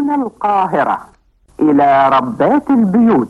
من القاهرة إلى ربات البيوت.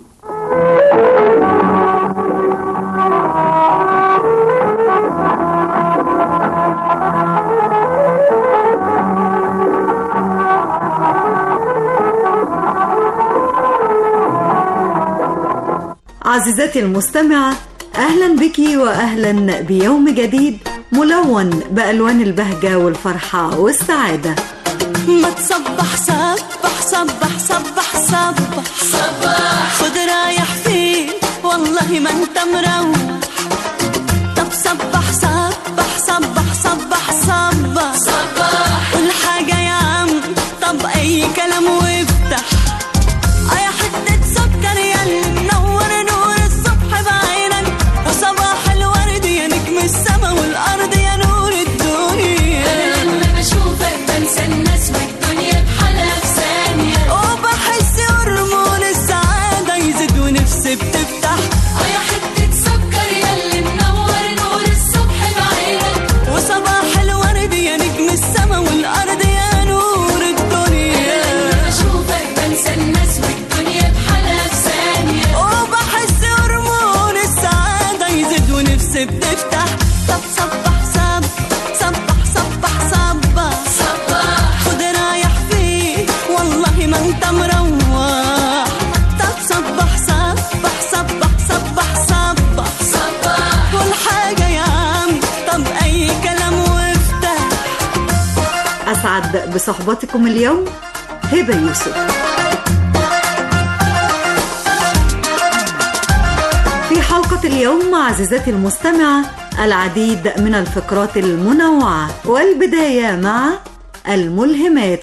عزيزتي المستمعة، أهلا بك وأهلا بيوم جديد ملون بألوان البهجة والفرحة والسعادة. ما تصبح صبح صبح صبح صبح صبح، خد رايح فين والله ما انت مروح. طب صبح صبح صبح صبح صبح صبح، كل حاجة يا عم، طب أي كلام وافتح. يا حتة سكر ياللي منور نور الصبح بعينك، وصباح الورد يا نجم السما والأرض يا نور الدنيا. أنا لما بشوفك بنسى الناس والدنيا بحالها في ثانية، وبحس هرمون السعادة يزيد ونفسي بتفتح. يا حتة سكر ياللي منور نور الصبح بعينك، وصباح الورد يا نجم السما والأرض يا نور الدنيا. أنا لما بشوفك بنسى الناس والدنيا بحالها في ثانية، وبحس هرمون السعادة يزيد ونفسي بتفتح. طب صبح صبح صبح صبح صبح، خد رايح فين والله ما انت مروح. طب صبح صبح صبح صبح صبح، كل حاجة يا عم، طب أي كلام وافتح. أسعد بصحبتكم اليوم هبة يوسف. في حلقة اليوم عزيزتي المستمعة العديد من الفقرات المنوعة، والبداية مع الملهمات.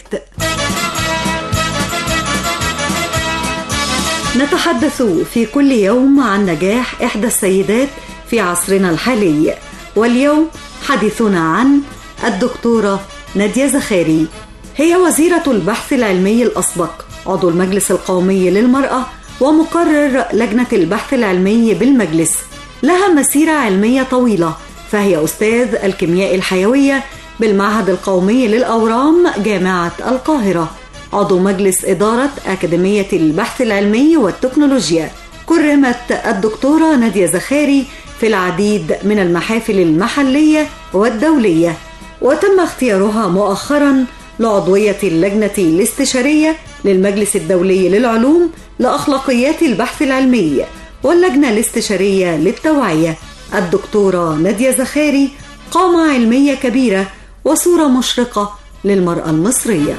نتحدث في كل يوم عن نجاح إحدى السيدات في عصرنا الحالي، واليوم حديثنا عن الدكتورة نادية زخاري. هي وزيرة البحث العلمي الأسبق، عضو المجلس القومي للمرأة، ومقرر لجنة البحث العلمي بالمجلس. لها مسيرة علمية طويلة، فهي أستاذ الكيمياء الحيوية بالمعهد القومي للأورام جامعة القاهرة، عضو مجلس إدارة أكاديمية البحث العلمي والتكنولوجيا. كرمت الدكتورة نادية زخاري في العديد من المحافل المحلية والدولية، وتم اختيارها مؤخرا لعضوية اللجنة الاستشارية للمجلس الدولي للعلوم لأخلاقيات البحث العلمي واللجنة الاستشارية للتوعية. الدكتورة نادية زخاري قامة علمية كبيرة وصورة مشرقة للمرأة المصرية.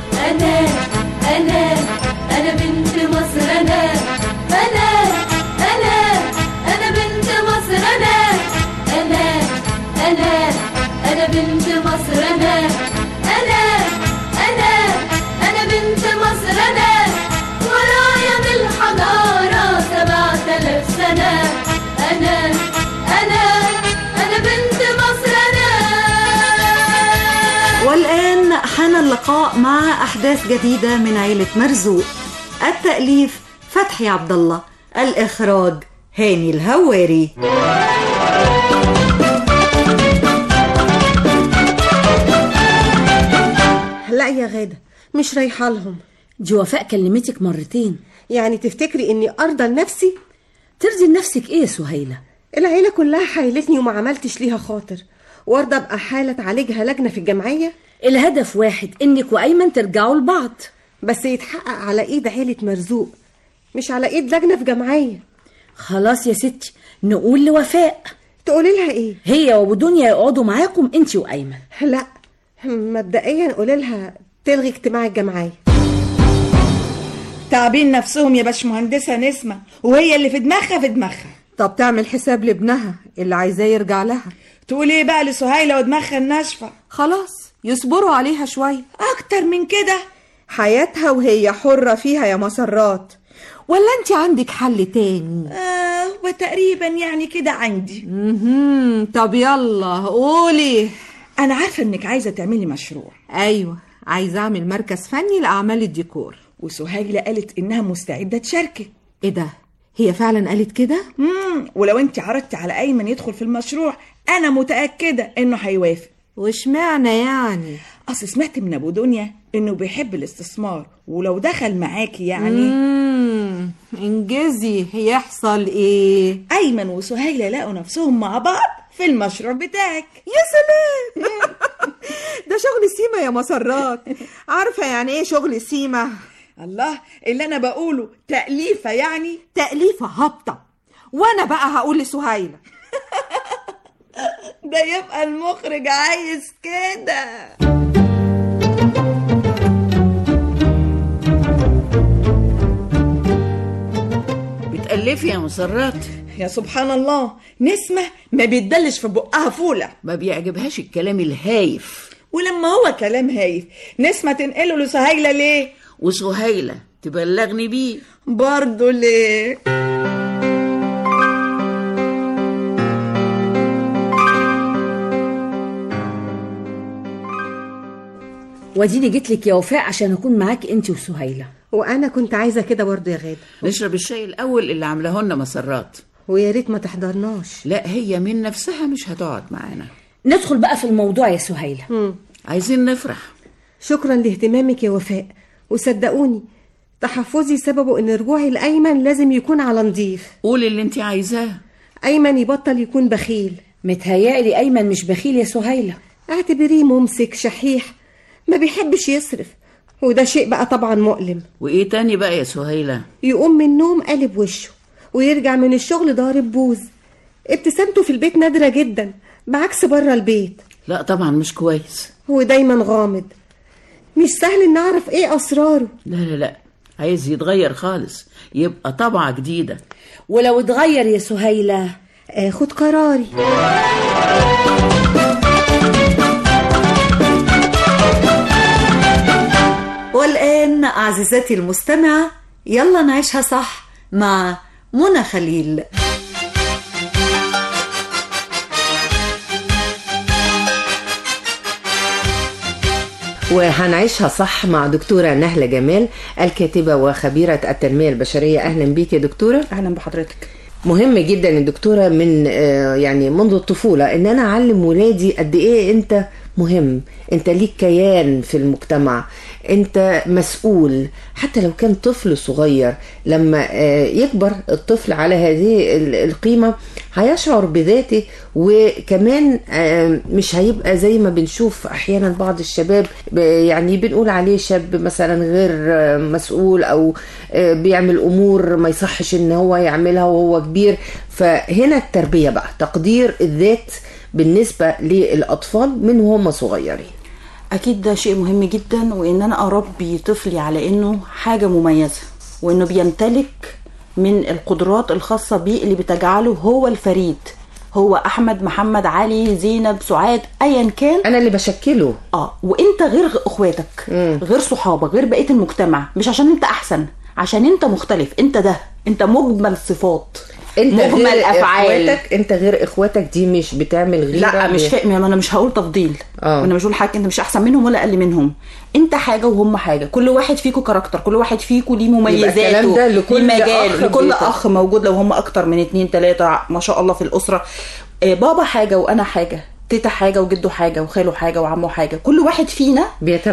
أنا بنت مصر، أنا بنت مصر، أنا بنت مصر، أنا بنت مصر، ورايا بالحضارة 7000 سنة. أنا بنت مصر، والآن حان اللقاء مع أحداث جديدة من عيلة مرزوق. التأليف فتحي عبد الله، الإخراج هاني الهواري. لا يا غادة، مش رايحة لهم. دي وفاء كلمتك مرتين. يعني تفتكري اني ارضى لنفسي؟ ترضي لنفسك ايه يا سهيلة؟ العيلة كلها حايلتني وما عملتش ليها خاطر، وارضى ابقى حالة تعالجها لجنة في الجمعية. الهدف واحد، انك وايمن ترجعوا لبعض، بس يتحقق على ايد عيلة مرزوق، مش على ايد لجنة في جمعية. خلاص يا ستي، نقول لوفاء. تقولي لها ايه؟ هي وابو دنيا يقعدوا معاكم انتي وايمن. لا، مبدئيا قولي لها تلغي اجتماع الجمعية. تعبين نفسهم يا باشمهندسة نسمة، وهي اللي في دماغها. طب تعمل حساب لابنها اللي عايزاه يرجع لها. تقول ايه بقى لسهيلة ودماغها الناشفة؟ خلاص يصبروا عليها شوية. اكتر من كده؟ حياتها وهي حرة فيها يا مسرات، ولا انت عندك حل تاني؟ وتقريبا يعني كده عندي. طب يلا قولي. انا عارفة انك عايزة تعملي مشروع. ايوه، عايزة اعمل مركز فني لأعمال الديكور، وسهيلة قالت انها مستعدة تشاركي. ايه ده؟ هي فعلا قالت كده؟ ولو انت عرضتي على ايمن يدخل في المشروع، انا متأكدة انه هيوافق. وش معنى يعني؟ اصل سمعت من ابو دنيا انه بيحب الاستثمار، ولو دخل معاكي يعني انجزي، يحصل ايه؟ ايمن وسهيلة لقوا نفسهم مع بعض في المشروع بتاعك. يا سلام ده شغل سيما يا مسرات. عارفة يعني ايه شغل سيما؟ الله، اللي انا بقوله تأليفة يعني. تأليفة هابطة. وانا بقى هقول لسهيلة ده يبقى المخرج عايز كده. بتألفي يا مسرات؟ يا سبحان الله، نسمة ما بيتدلش في بقها فولة، ما بيعجبهاش الكلام الهايف. ولما هو كلام هايف نسمة تنقله لسهيلة ليه؟ وسهيلة تبلغني بيه برضو ليه؟ وديني جيتلك يا وفاء عشان اكون معاك انت وسهيلة. وانا كنت عايزه كده برضه يا غاده. نشرب الشاي الاول اللي عاملاه لنا مسرات. ويا ريت ما تحضرناش. لا هي من نفسها مش هتقعد معانا. ندخل بقى في الموضوع يا سهيلة. عايزين نفرح. شكرا لاهتمامك يا وفاء، وصدقوني تحفظي سببه ان رجوعي لايمن لازم يكون على نضيف. قولي اللي انت عايزاه. ايمن يبطل يكون بخيل. متهيألي ايمن مش بخيل يا سهيلة. اعتبريه ممسك شحيح، ما بيحبش يصرف، وده شيء بقى طبعا مؤلم. وايه تاني بقى يا سهيلة؟ يقوم من النوم قلب وشه، ويرجع من الشغل ضارب بوز. ابتسامته في البيت نادرة جدا بعكس بره البيت. لا طبعا مش كويس. هو دايما غامض، مش سهل نعرف ايه اسراره. لا عايز يتغير خالص، يبقى طبعة جديدة. ولو اتغير يا سهيلة اخد قراري. والآن عزيزتي المستمعة يلا نعيشها صح مع منى خليل. وهنعيشها صح مع دكتورة نهلة جمال، الكاتبة وخبيرة التنمية البشرية. أهلا بيك يا دكتورة. أهلا بحضرتك. مهم جدا الدكتورة من يعني منذ الطفولة ان انا اعلم ولادي قد ايه انت مهم، انت ليك كيان في المجتمع، انت مسؤول. حتى لو كان طفل صغير لما يكبر الطفل على هذه القيمة هيشعر بذاته، وكمان مش هيبقى زي ما بنشوف احيانا بعض الشباب يعني بنقول عليه شاب مثلا غير مسؤول او بيعمل امور ما يصحش ان هو يعملها وهو كبير. فهنا التربية بقى، تقدير الذات بالنسبة للأطفال من وهم صغيرين. أكيد ده شيء مهم جدا، وإن أنا أربي طفلي على إنه حاجة مميزة، وإنه بيمتلك من القدرات الخاصة بيه اللي بتجعله هو الفريد، هو أحمد محمد علي زينب سعاد أيا كان، أنا اللي بشكله. وإنت غير أخواتك، غير صحابك، غير بقية المجتمع، مش عشان إنت أحسن، عشان إنت مختلف، إنت ده، إنت مجمل صفات، انت مجمل غير افعال. اخواتك، انت غير اخواتك، دي مش بتعمل غيره. لا مش فاهم، انا مش هقول تفضيل، وانا مش هقول حاجه انت مش احسن منهم ولا اقل منهم، انت حاجه وهم حاجه، كل واحد فيكم كاركتر، كل واحد فيكم ليه مميزاته، ده لكل مجال، لكل اخ موجود، لو هم اكتر من 2 3 ما شاء الله في الاسره. بابا حاجه وانا حاجه، تيتا حاجه وجده حاجه وخاله حاجه وعمه حاجه، كل واحد فينا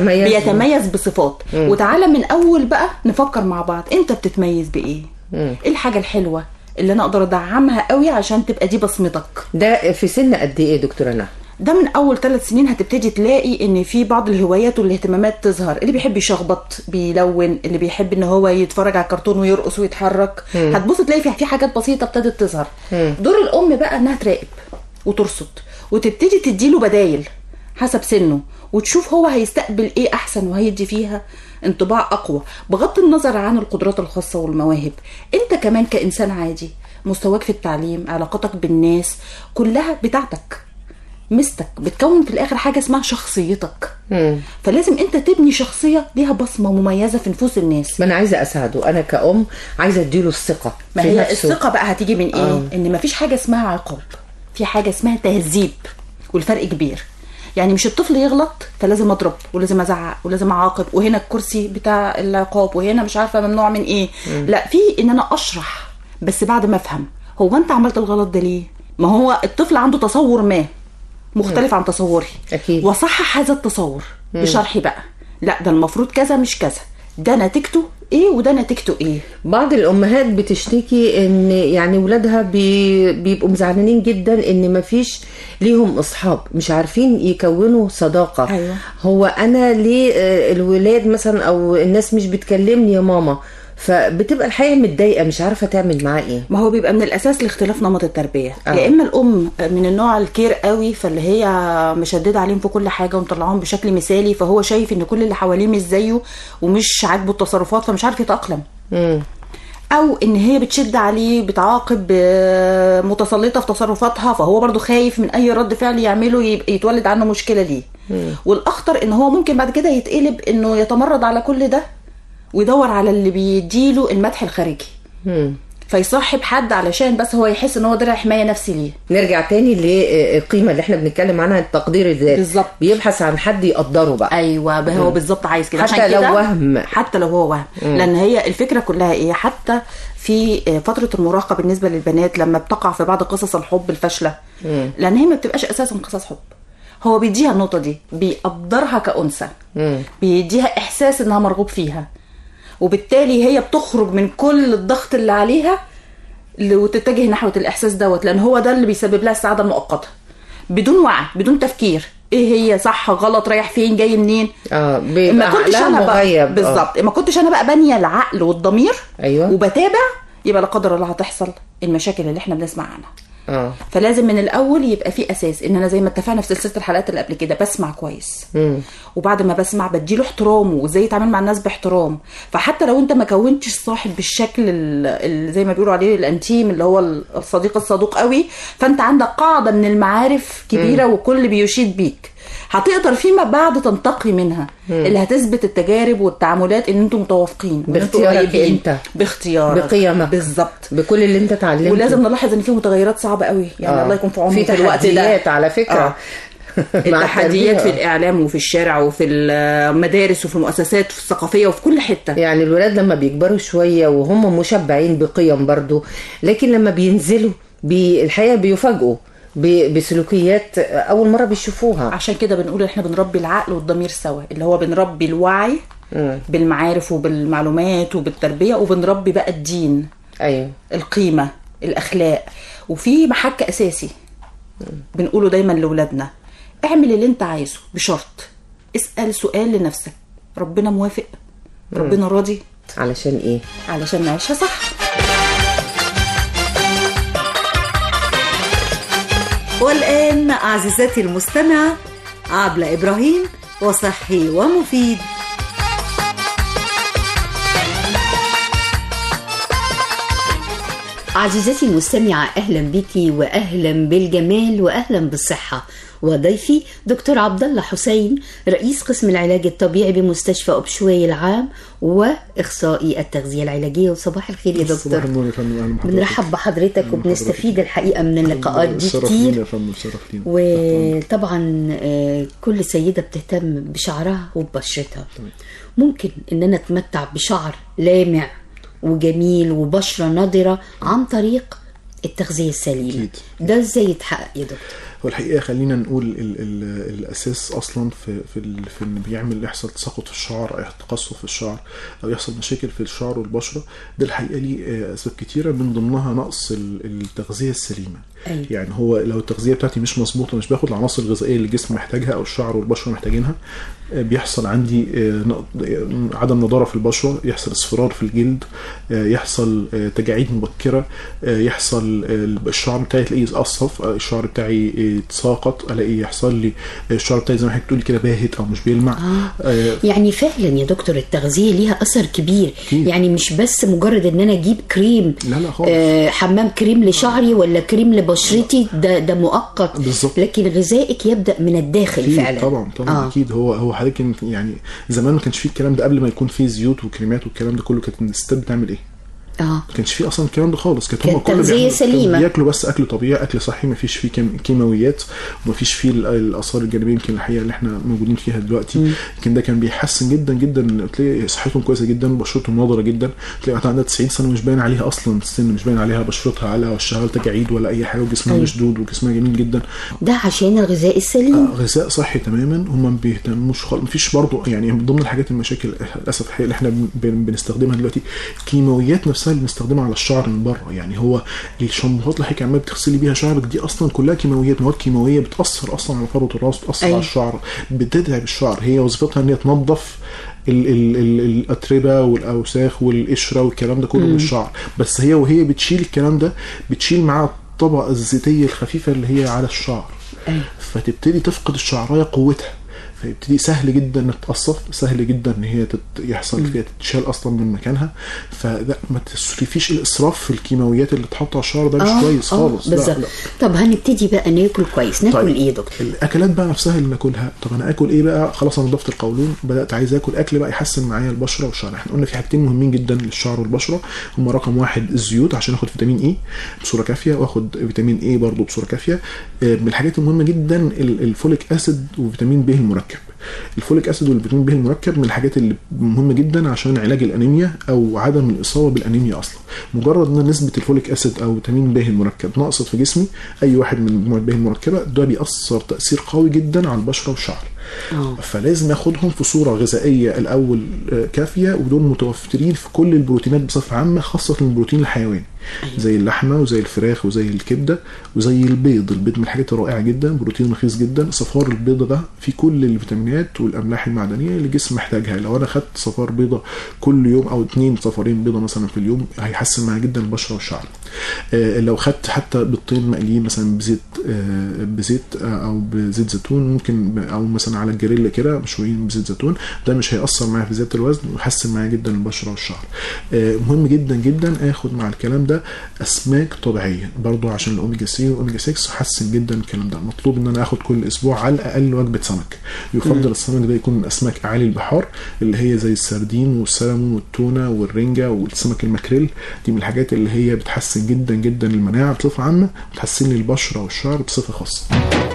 بيتميز بصفات. وتعالى من اول بقى نفكر مع بعض، انت بتتميز بايه؟ ايه الحاجه الحلوه اللي انا اقدر ادعمها قوي عشان تبقى دي بصمتك؟ ده في سن قد ايه دكتورة نهى؟ ده من اول 3 سنين هتبتدي تلاقي ان في بعض الهوايات والاهتمامات تظهر، اللي بيحب يشخبط بيلون، اللي بيحب ان هو يتفرج على كرتون ويرقص ويتحرك، هتبص تلاقي في حاجات بسيطه ابتدت تظهر. دور الام بقى انها تراقب وترصد، وتبتدي تديله بدايل حسب سنه، وتشوف هو هيستقبل ايه احسن وهيدي فيها انطباع اقوى، بغض النظر عن القدرات الخاصه والمواهب. انت كمان كانسان عادي، مستواك في التعليم، علاقتك بالناس كلها بتاعتك، مستك بتكون في الاخر حاجه اسمها شخصيتك. فلازم انت تبني شخصيه ليها بصمه مميزه في نفوس الناس. ما انا عايزه اساعده، انا كأم عايزه اديله الثقه. ما هي الثقه بقى هتيجي من ايه؟ ان مفيش حاجه اسمها عقاب، في حاجه اسمها تهذيب، والفرق كبير. يعني مش الطفل يغلط فلازم اضرب ولازم ازعق ولازم اعاقب، وهنا الكرسي بتاع العقاب، وهنا مش عارفه ممنوع من ايه. لا، في ان انا اشرح بس بعد ما افهم هو انت عملت الغلط ده ليه. ما هو الطفل عنده تصور ما مختلف عن تصوري، أكيد. وصحح هذا التصور بشرحي بقى، لا ده المفروض كذا مش كذا، ده نتيجته ايه وده نتيجته ايه. بعض الامهات بتشتكي ان يعني ولادها بيبقوا مزعلانين جدا ان مفيش ليهم اصحاب، مش عارفين يكونوا صداقة. أيوة. هو انا ليه الولاد مثلا او الناس مش بتكلمني يا ماما، فبتبقى الحقيقة متضايقة مش عارفة تعمل معاه ايه. ما هو بيبقى من الاساس لاختلاف نمط التربية. يا اما الام من النوع الكير قوي، فاللي هي مشددة عليهم في كل حاجة ومطلعهم بشكل مثالي، فهو شايف ان كل اللي حواليه مش زيه ومش عاجبه التصرفات فمش عارف يتأقلم. او ان هي بتشد عليه، بتعاقب، متسلطة في تصرفاتها، فهو برضو خايف من اي رد فعل يعمله يتولد عنه مشكلة ليه. والاخطر ان هو ممكن بعد كده يتقلب انه يتمرد على كل ده ويدور على اللي بيديله المدح الخارجي، فيصاحب حد علشان بس هو يحس ان هو درع حماية نفسي ليه. نرجع تاني للقيمة اللي احنا بنتكلم عنها، التقدير الذاتي. بالظبط. بيبحث عن حد يقدره بقى. ايوه هو بالظبط عايز كده، حتى لو وهم، حتى لو هو وهم. لان هي الفكرة كلها ايه، حتى في فترة المراهقة بالنسبة للبنات لما بتقع في بعض قصص الحب الفاشلة، لان هي ما بتبقاش اساسا قصص حب، هو بيديها النقطة دي، بيقدرها كأنثى، بيديها احساس انها مرغوب فيها، وبالتالي هي بتخرج من كل الضغط اللي عليها وتتجه نحو الاحساس دوت، لان هو ده اللي بيسبب لها السعاده المؤقته بدون وعي بدون تفكير ايه هي صح غلط رايح فين جاي منين. ما كنتش انا بقى بالظبط، ما كنتش انا بقى بانيه العقل والضمير. أيوة. وبتابع، يبقى لا قدر الله هتحصل المشاكل اللي احنا بنسمع عنها. فلازم من الاول يبقى في اساس ان انا زي ما اتفقنا في سلسله الحلقات اللي قبل كده بسمع كويس، وبعد ما بسمع بديله احترامه وازاي يتعامل مع الناس باحترام. فحتى لو انت ما كونتش صاحب بالشكل اللي زي ما بيقولوا عليه الانتيم اللي هو الصديق الصدوق قوي، فانت عندك قاعده من المعارف كبيره وكل بيشيد بيك، هتقدر فيما بعد تنتقي منها اللي هتثبت التجارب والتعاملات ان انتم متوافقين باختيارك انت، باختيارك، بقيمك، بالظبط، بكل اللي انت اتعلمته. ولازم نلاحظ ان في متغيرات صعبه قوي، يعني الله يكون في عونهم في الوقت ده. على فكره التحديات في الاعلام وفي الشارع وفي المدارس وفي المؤسسات الثقافيه وفي كل حته. يعني الولاد لما بيكبروا شويه وهم مشبعين بقيم برضو، لكن لما بينزلوا الحقيقه بيفاجئوا بسلوكيات اول مره بيشوفوها. عشان كده بنقول احنا بنربي العقل والضمير سوا، اللي هو بنربي الوعي بالمعارف وبالمعلومات وبالتربيه، وبنربي بقى الدين. ايوه، القيمه، الاخلاق. وفي محك اساسي بنقوله دايما لاولادنا، اعمل اللي انت عايزه بشرط اسال سؤال لنفسك، ربنا موافق؟ ربنا راضي؟ علشان ايه؟ علشان نعيشها صح. والآن عزيزتي المستمعة، عبلة إبراهيم وصحي ومفيد. عزيزتي المستمعة، أهلا بيكي وأهلا بالجمال وأهلا بالصحة. وضيفي دكتور عبد الله حسين، رئيس قسم العلاج الطبيعي بمستشفى أبشوي العام وإخصائي التغذية العلاجية. وصباح الخير يا دكتور. بنرحب بحضرتك وبنستفيد الحقيقة من اللقاءات دي كتير. وطبعا كل سيدة بتهتم بشعرها وببشرتها. ممكن إننا نتمتع بشعر لامع وجميل وبشرة نضرة عن طريق التغذية السليمة. ده ازاي يتحقق يا دكتور؟ هو الحقيقه خلينا نقول الاساس اصلا في ان بيعمل يحصل تساقط في الشعر او تقصف في الشعر او يحصل مشاكل في الشعر والبشره، ده الحقيقه ليه اسباب كتيره من ضمنها نقص التغذيه السليمه. أيوة. يعني هو لو التغذيه بتاعتي مش مظبوطه، مش باخد العناصر الغذائيه اللي الجسم محتاجها او الشعر والبشره محتاجينها، بيحصل عندي عدم نضاره في البشره، يحصل اصفرار في الجلد، يحصل تجاعيد مبكره، يحصل الشعر بتاعي تلاقيه يتقصف، الشعر بتاعي يتساقط، الاقي يحصل لي الشعر بتاعي زي ما حضرتك بتقولي كده باهت او مش بيلمع. يعني فعلا يا دكتور التغذيه ليها اثر كبير. يعني مش بس مجرد ان انا اجيب كريم، لا خالص. حمام كريم لشعري ولا كريم لبشرتي، ده مؤقت بالزبط. لكن غذائك يبدا من الداخل فعلا. طبعا اكيد. هو حضرتك يعني زمان ما كانش فيه الكلام ده، قبل ما يكون فيه زيوت وكريمات والكلام ده كله، كانت الستات بتعمل ايه؟ ما كانش فيه اصلا الكلام ده خالص. كانت هم تغذية سليمه، بياكلوا بس اكل طبيعي، اكل صحي، ما فيش فيه كيماويات وما فيش فيه الاثار الجانبيه يمكن الحقيقه اللي احنا موجودين فيها دلوقتي. يمكن ده كان بيحسن جدا جدا، تلاقي صحتهم كويسه جدا، بشرتهم ناضره جدا، تلاقي واحده عندها 90 سنه مش باين عليها اصلا السن، مش باين عليها بشرتها على وشها ولا تجاعيد ولا اي حاجه، وجسمها مشدود وجسمها جميل جدا. ده عشان الغذاء السليم. غذاء صحي تماما. هم ما بيهتموش خالص. مفيش برضه يعني من ضمن الحاجات المشاكل للاسف الحقيقه اللي احنا بنستخدمها دلوقتي الكيماويات نفسها اللي بنستخدمها على الشعر من بره. يعني هو الشامبوهات اللي حضرتك عمال بتغسلي بيها شعرك دي اصلا كلها كيماويات، مواد كيماويه بتاثر اصلا على فروه الراس، بتاثر على الشعر، بتتعب الشعر. هي وظيفتها ان هي تنظف الاتربه والاوساخ والقشره والكلام ده كله من الشعر، بس هي وهي بتشيل الكلام ده بتشيل معاه الطبقه الزيتيه الخفيفه اللي هي على الشعر. فتبتدي تفقد الشعرايه قوتها، فيبتدي سهل جدا انها تتقصف، سهل جدا ان هي يحصل فيها تتشال اصلا من مكانها. فلا ما تسرفيش الاسراف في الكيماويات اللي تحط على الشعر، ده مش كويس خالص. بالظبط. طب هنبتدي بقى ناكل كويس. ناكل ايه يا دكتور؟ الاكلات بقى نفسها اللي ناكلها. طب انا اكل ايه بقى؟ خلاص انا نضفت القولون، بدات عايز اكل اكل بقى يحسن معايا البشره والشعر. احنا قلنا في حاجتين مهمين جدا للشعر والبشره، هم رقم 1 الزيوت عشان اخد فيتامين اي بصوره كافيه، واخد فيتامين اي برضو بصوره كافيه. من الحاجات المهمه جدا الفوليك اسيد وفيتامين ب المركب. الفوليك اسيد والفيتامين ب المركب من الحاجات اللي مهمه جدا عشان علاج الانيميا او عدم الاصابه بالانيميا. اصلا مجرد ان نسبه الفوليك اسيد او فيتامين ب المركب نقصت في جسمي، اي واحد من مجموعه ب المركبه، ده بيأثر تاثير قوي جدا على البشره والشعر. فلازم ناخدهم في صوره غذائيه الاول كافيه، ودول متوفرين في كل البروتينات بصفه عامه، خاصه البروتين الحيواني زي اللحمه وزي الفراخ وزي الكبده وزي البيض. البيض من الحاجات الرائعه جدا، بروتين رخيص جدا. صفار البيضه ده فيه كل الفيتامينات والاملاح المعدنيه اللي الجسم محتاجها. لو انا خدت صفار بيضه كل يوم او 2 صفارين بيضه مثلا في اليوم هيحسن معايا جدا البشره والشعر. لو خدت حتى بيضتين مقليين مثلا بزيت او بزيت زيتون، ممكن او مثلا على الجريل كده مشويين بزيت زيتون، ده مش هيأثر معايا في زياده الوزن ويحسن معايا جدا البشره والشعر. مهم جدا جدا اخد مع الكلام ده اسماك طبيعيه برضو عشان الاوميجا 3 والاوميجا 6 حسن جدا الكلام ده. مطلوب ان انا اخد كل اسبوع على الاقل وجبه سمك. يفضل السمك ده يكون من اسماك اعالي البحار اللي هي زي السردين والسلمون والتونه والرنجه والسمك الماكريل. دي من الحاجات اللي هي بتحسن جدا جدا المناعه بصفه عامه، بتحسن لي البشره والشعر بصفه خاصه.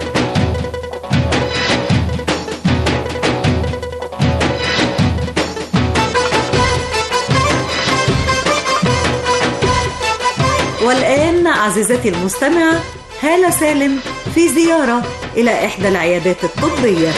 والآن عزيزتي المستمعة، هالة سالم في زيارة إلى إحدى العيادات الطبية.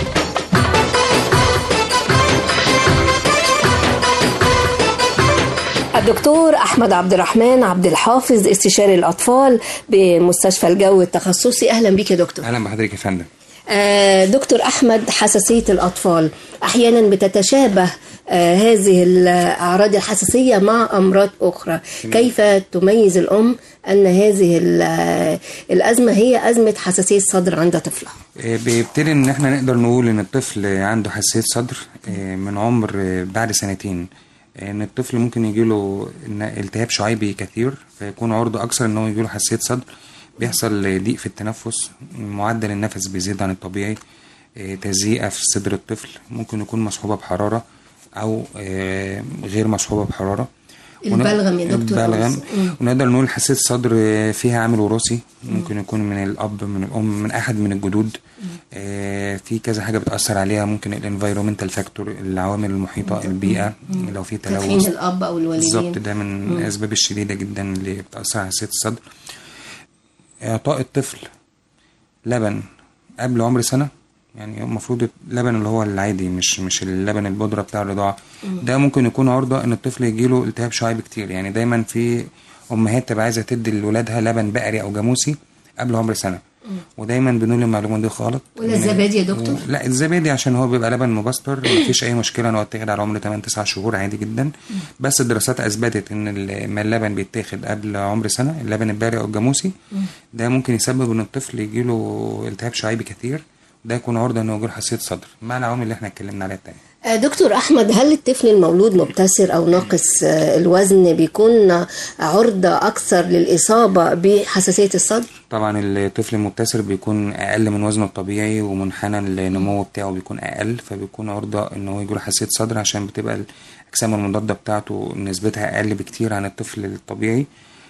الدكتور أحمد عبد الرحمن عبد الحافظ، استشاري الأطفال بمستشفى الجو التخصصي. أهلا بك يا دكتور. أهلا بحضرتك يا فندم. دكتور أحمد، حساسية الأطفال أحيانا بتتشابه هذه الأعراض الحساسية مع أمراض أخرى. كيف تميز الأم أن هذه الأزمة هي أزمة حساسية صدر عند طفلها؟ بيبتدي إن احنا نقدر نقول إن الطفل عنده حساسية صدر من عمر بعد 2 سنين. إن الطفل ممكن يجيله التهاب شعيبي كثير، فيكون عرضة أكثر إن هو يجيله حساسية صدر. بيحصل ضيق في التنفس، معدل النفس بيزيد عن الطبيعي، تزيئة في صدر الطفل، ممكن يكون مصحوبة بحرارة أو غير مصحوبة بحرارة. البلغم يا دكتور. البلغم. ونقدر نقول حساسية الصدر فيها عامل وراثي، ممكن يكون من الأب، من الأم، من أحد من الجدود. في كذا حاجة بتأثر عليها، ممكن الانفيرومنتال فاكتور، العوامل المحيطة، البيئة، لو في تلوث، تدخين الأب أو الوالدين. بالظبط، ده من الأسباب الشديدة جدا اللي بتأثر على حساسية الصدر. إعطاء الطفل لبن قبل عمر 1 سنة، يعني المفروض اللبن اللي هو العادي، مش اللبن البودرة بتاع الرضاعة، ده ممكن يكون عرضة ان الطفل يجيله التهاب شعيبي كتير. يعني دايما في امهات تبقى عايزة تدي لولادها لبن بقري او جاموسي قبل عمر 1 سنة، ودايما بنقول المعلومة دي غلط. ولا الزبادي يا دكتور؟ لا، الزبادي عشان هو بيبقى لبن مبستر، مفيش اي مشكلة انه يتاخد على عمر 8-9 شهور عادي جدا. بس الدراسات اثبتت ان لما اللبن بيتاخد قبل عمر 1 سنة، اللبن البقري او الجاموسي، ده ممكن يسبب ان الطفل يجيله التهاب شعيبي كثير، ده يكون عرضة انه يجيله حساسية صدر مع العوامل اللي احنا اتكلمنا عليها التانية. دكتور أحمد، هل الطفل المولود مبتسر أو ناقص الوزن بيكون عرضة أكثر للإصابة بحساسية الصدر؟ طبعا الطفل المبتسر بيكون أقل من وزنه الطبيعي، ومنحنى النمو بتاعه بيكون أقل، فبيكون عرضة إنه يجيله حساسية صدر، عشان بتبقى الاجسام المضاده بتاعته نسبتها اقل بكتير عن الطفل الطبيعي،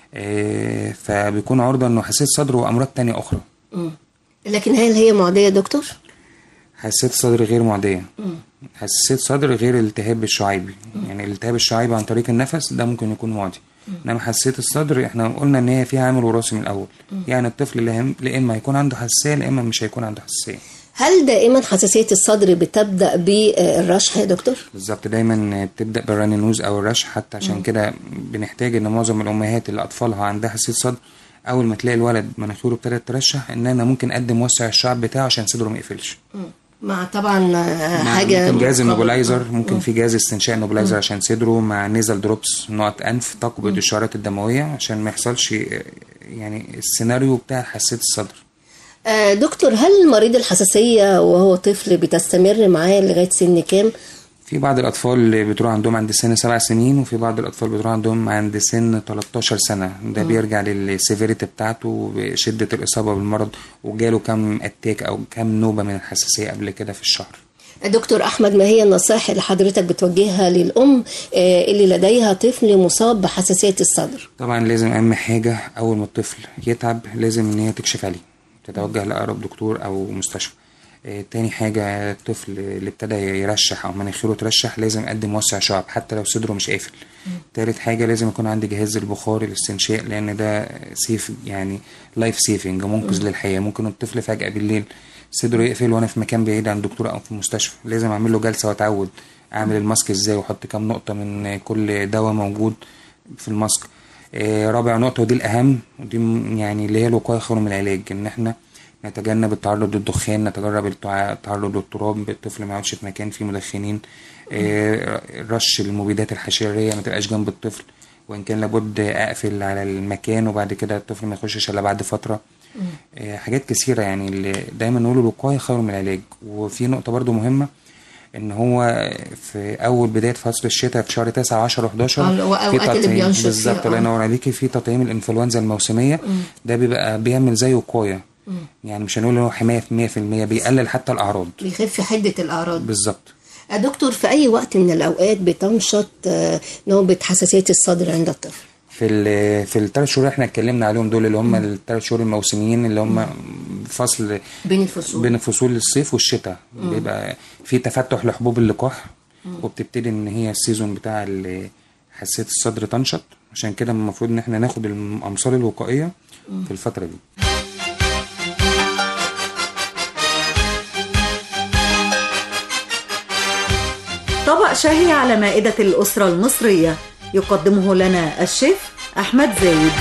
فبيكون عرضه انه حساسيه صدر وامراض تانية اخرى. لكن هل هي معديه يا دكتور؟ حساسيه الصدر غير معديه. حساسيه الصدر غير الالتهاب الشعيبي. يعني الالتهاب الشعيبي عن طريق النفس ده ممكن يكون معدي، انما حساسيه الصدر احنا قلنا ان هي فيها عامل وراثي من الاول. يعني الطفل لا اما هيكون عنده حساسيه لا اما مش هيكون عنده حساسيه. هل دائما حساسيه الصدر بتبدا بالرشح يا دكتور؟ بالظبط، دايما بتبدا بالراني نوز او الرشح، حتى عشان كده بنحتاج ان معظم الامهات اللي اطفالها عندها حساسيه صدر اول ما تلاقي الولد مناخيره ابتدت ترشح ان انا ممكن اقدم موسع الشعب بتاعه عشان صدره ما يقفلش. مع طبعا حاجه ممكن جهاز النوبلايزر، ممكن في جهاز استنشاق نوبلايزر عشان صدره، مع نيزل دروبس نقط انف تقبض الشعيرات الدمويه عشان ما يحصلش يعني السيناريو بتاع حساسيه الصدر. دكتور، هل مريض الحساسيه وهو طفل بتستمر معاه لغايه سن كام؟ في بعض الأطفال اللي بتروح عندهم عند سن 7 سنين، وفي بعض الأطفال بتروح عندهم عند سن 13 سنة. ده بيرجع للسيفيريتي بتاعته بشدة الإصابة بالمرض، وجاله كم أتاك أو كم نوبة من الحساسية قبل كده في الشهر. دكتور أحمد، ما هي النصائح اللي حضرتك بتوجهها للأم اللي لديها طفل مصاب بحساسية الصدر؟ طبعا لازم أهم حاجة أول ما الطفل يتعب لازم إن هي تكشف عليه، تتوجه لأقرب دكتور أو مستشفى. تاني حاجة الطفل اللي ابتدى يرشح أو مناخيره ترشح لازم أقدم موسع شعب حتى لو صدره مش قافل. تالت حاجة لازم يكون عندي جهاز البخار الاستنشاق، لأن ده سيف يعني لايف سيفنج، منقذ للحياة. ممكن الطفل فجأة بالليل صدره يقفل وأنا في مكان بعيد عن الدكتور أو في المستشفى، لازم أعمل له جلسة وأتعود أعمل الماسك إزاي وأحط كام نقطة من كل دواء موجود في الماسك. رابع نقطة ودي الأهم، ودي يعني اللي هي الوقاية خير من العلاج، إن إحنا نتجنب التعرض للدخان، نتجنب التعرض للتراب، الطفل ما يقعدش في مكان فيه مدخنين. رش المبيدات الحشريه ما تبقاش جنب الطفل، وان كان لابد اقفل على المكان وبعد كده الطفل ما يخشش الا بعد فتره. حاجات كثيره يعني اللي دايما نقول الوقايه خير من العلاج. وفي نقطه برضو مهمه، ان هو في اول بدايه فصل الشتاء في شهر 9 10 11 في تطعيم. بالظبط، الله ينور عليكي، في تطعيم الانفلونزا الموسميه. ده بيبقى بيعمل زي وقايه، يعني مش هنقول له حمايه 100%، بيقلل حتى الاعراض، بيخف حده الاعراض. بالظبط. دكتور، في اي وقت من الاوقات بتنشط نوبه حساسيه الصدر عند الطفل؟ في الثلاث شهور احنا اتكلمنا عليهم دول، اللي هم الثلاث شهور الموسميين، اللي هم فصل بين فصول الصيف والشتاء. بيبقى في تفتح لحبوب اللقاح، وبتبتدي ان هي السيزون بتاع حساسيه الصدر تنشط. عشان كده المفروض ان احنا ناخد الامصار الوقائيه في الفتره دي. طبق شهي على مائدة الأسرة المصرية يقدمه لنا الشيف أحمد زايد.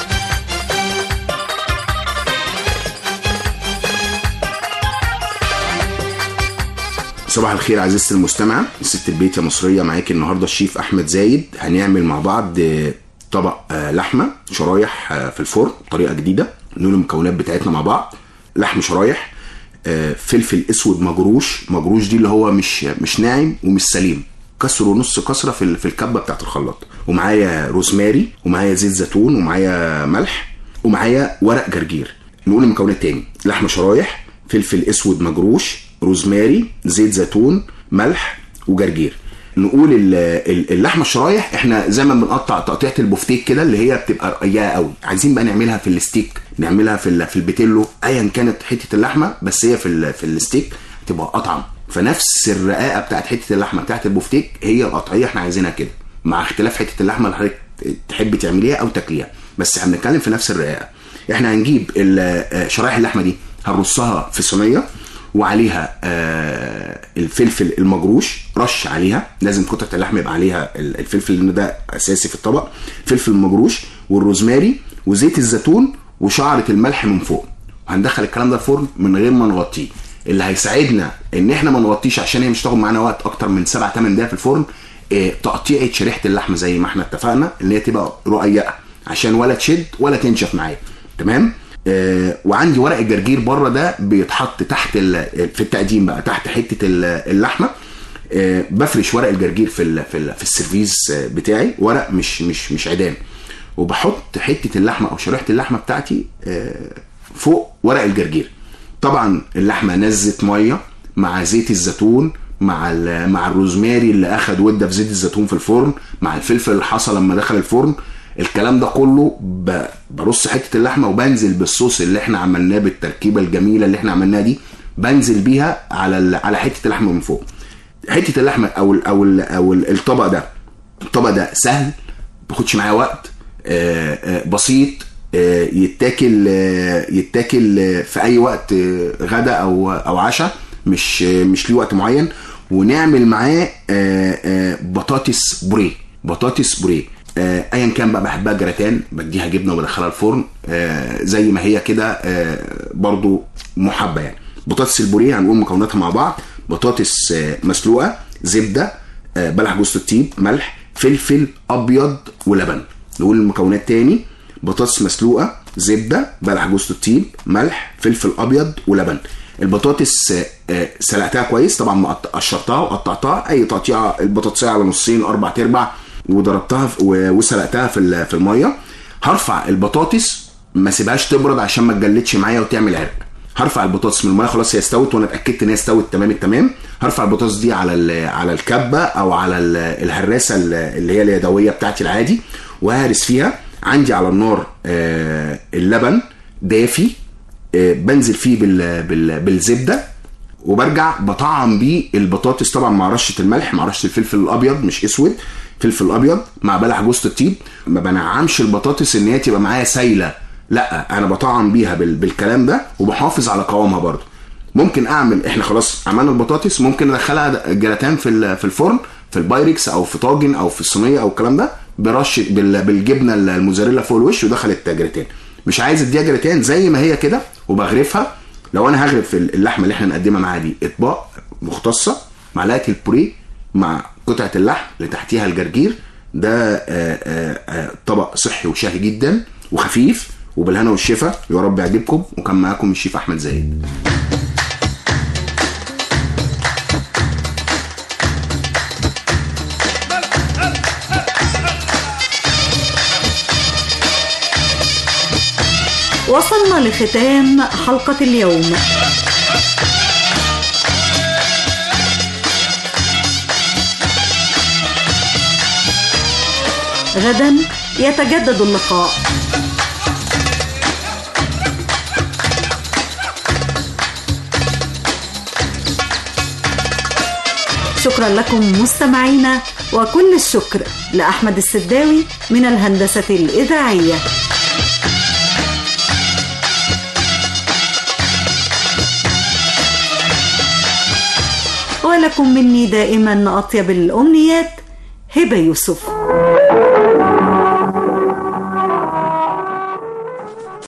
صباح الخير عزيزتي المستمعة، ست البيت يا مصرية، معاكي النهاردة الشيف أحمد زايد. هنعمل مع بعض طبق لحمة شرايح في الفرن بطريقة جديدة. نقول المكونات بتاعتنا مع بعض: لحم شرايح، فلفل اسود مجروش دي اللي هو مش ناعم ومش سليم، كسر ونص كسره في الكبه بتاعت الخلاط، ومعايا روزماري، ومعايا زيت زيتون، ومعايا ملح، ومعايا ورق جرجير. نقول المكونات تاني: لحم شرايح، فلفل اسود مجروش، روزماري، زيت زيتون، ملح، وجرجير. نقول اللحمه الشرايح احنا زي ما بنقطع تقطيعه البفتيك كده اللي هي بتبقى رقيقه قوي، عايزين بقى نعملها في الستيك، نعملها في البيتيلو، ايا كانت حته اللحمه، بس هي في الستيك تبقى اطعم. فنفس الرقاقه بتاعت حته اللحمه بتاعت البفتيك هي القطعيه احنا عايزينها كده، مع اختلاف حته اللحمه اللي حضرتك تحب تعمليها او تاكليها، بس احنا بنتكلم في نفس الرقاقه. احنا هنجيب شرايح اللحمه دي هنرصها في صينيه، وعليها الفلفل المجروش رش عليها، لازم قطعه اللحم يبقى عليها الفلفل لان ده اساسي في الطبق، الفلفل المجروش والروزماري وزيت الزيتون وشعره الملح من فوق. وهندخل الكلام ده الفرن من غير ما نغطيه، اللي هيساعدنا ان احنا ما نغطيش عشان هي مش تاخد معانا وقت اكتر من 7-8 دقايق في الفرن. تقطيعه شريحه اللحمه زي ما احنا اتفقنا ان هي تبقى رقيقه عشان ولا تشد ولا تنشف معايا، تمام. وعندي ورق الجرجير بره، ده بيتحط تحت في التقديم بقى تحت حته اللحمه. بفرش ورق الجرجير في السيرفيس بتاعي، ورق مش عيدان، وبحط حته اللحمه او شريحه اللحمه بتاعتي فوق ورق الجرجير. طبعا اللحمه نزت ميه مع زيت الزيتون مع الروزماري اللي اخد وده في زيت الزيتون في الفرن، مع الفلفل اللي حصل لما دخل الفرن، الكلام ده كله برص حته اللحمه وبنزل بالصوص اللي احنا عملناه بالتركيبه الجميله اللي احنا عملناها دي، بنزل بيها على حته اللحمه من فوق. حته اللحمه او الطبق ده سهل، ما بياخدش معايا وقت، بسيط، يتاكل في اي وقت، غدا او عشاء، مش ليه وقت معين. ونعمل معاه بطاطس بوريه ايا كان بقى، بحبها جراتان، بديها جبنه وبدخلها الفرن زي ما هي كده، برضو محبه يعني. بطاطس البوريه هنقول مكوناتها مع بعض: بطاطس مسلوقه، زبده، بلح جوز الطيب، ملح، فلفل ابيض ولبن. نقول المكونات تاني: بطاطس مسلوقه، زبده، بلح جوز الطيب، ملح، فلفل ابيض ولبن. البطاطس سلقتها كويس طبعا، قشرتها وقطعتها اي تقطيعه، البطاطسيه على نصين 4/4، وضربتها وسلقتها في الميه. هرفع البطاطس، ما سيبهاش تبرد عشان ما تجلدش معايا وتعمل عرق. هرفع البطاطس من الميه، خلاص هي استوت وانا اتاكدت ان هي استوت تمام التمام. هرفع البطاطس دي على الكبه او على الهراسه اللي هي اليدويه بتاعتي العادي، وهرس فيها. عندي على النار اللبن دافي، بنزل فيه بالزبده، وبرجع بطعم بيه البطاطس طبعا مع رشه الملح، مع رشه الفلفل الابيض مش اسود، فلفل ابيض مع بلح جوز الطيب. ما بنعمش البطاطس ان هي تبقى معايا سايله، لا، انا بطعم بيها بالكلام ده، وبحافظ على قوامها برضه. ممكن اعمل، احنا خلاص عملنا البطاطس، ممكن ادخلها جراتان في الفرن، في البايركس او في طاجن او في الصينيه او الكلام ده، برش بالجبنه الموزاريلا فوق الوش، ودخلت جراتان. مش عايز اديها جراتان زي ما هي كده، وبغرفها. لو انا هغرف اللحمه اللي احنا نقدمها معاها دي، اطباق مختصه، معلقه البوريه مع قطعه اللحم اللي تحتيها الجرجير، ده طبق صحي وشهي جدا وخفيف، وبالهنا والشفا، يا رب يعجبكم. وكان معاكم الشيف احمد زايد. وصلنا لختام حلقة اليوم. غدا يتجدد اللقاء. شكرا لكم مستمعينا، وكل الشكر لأحمد السداوي من الهندسة الإذاعية. ولكم مني دائما أطيب الأمنيات، هبة يوسف.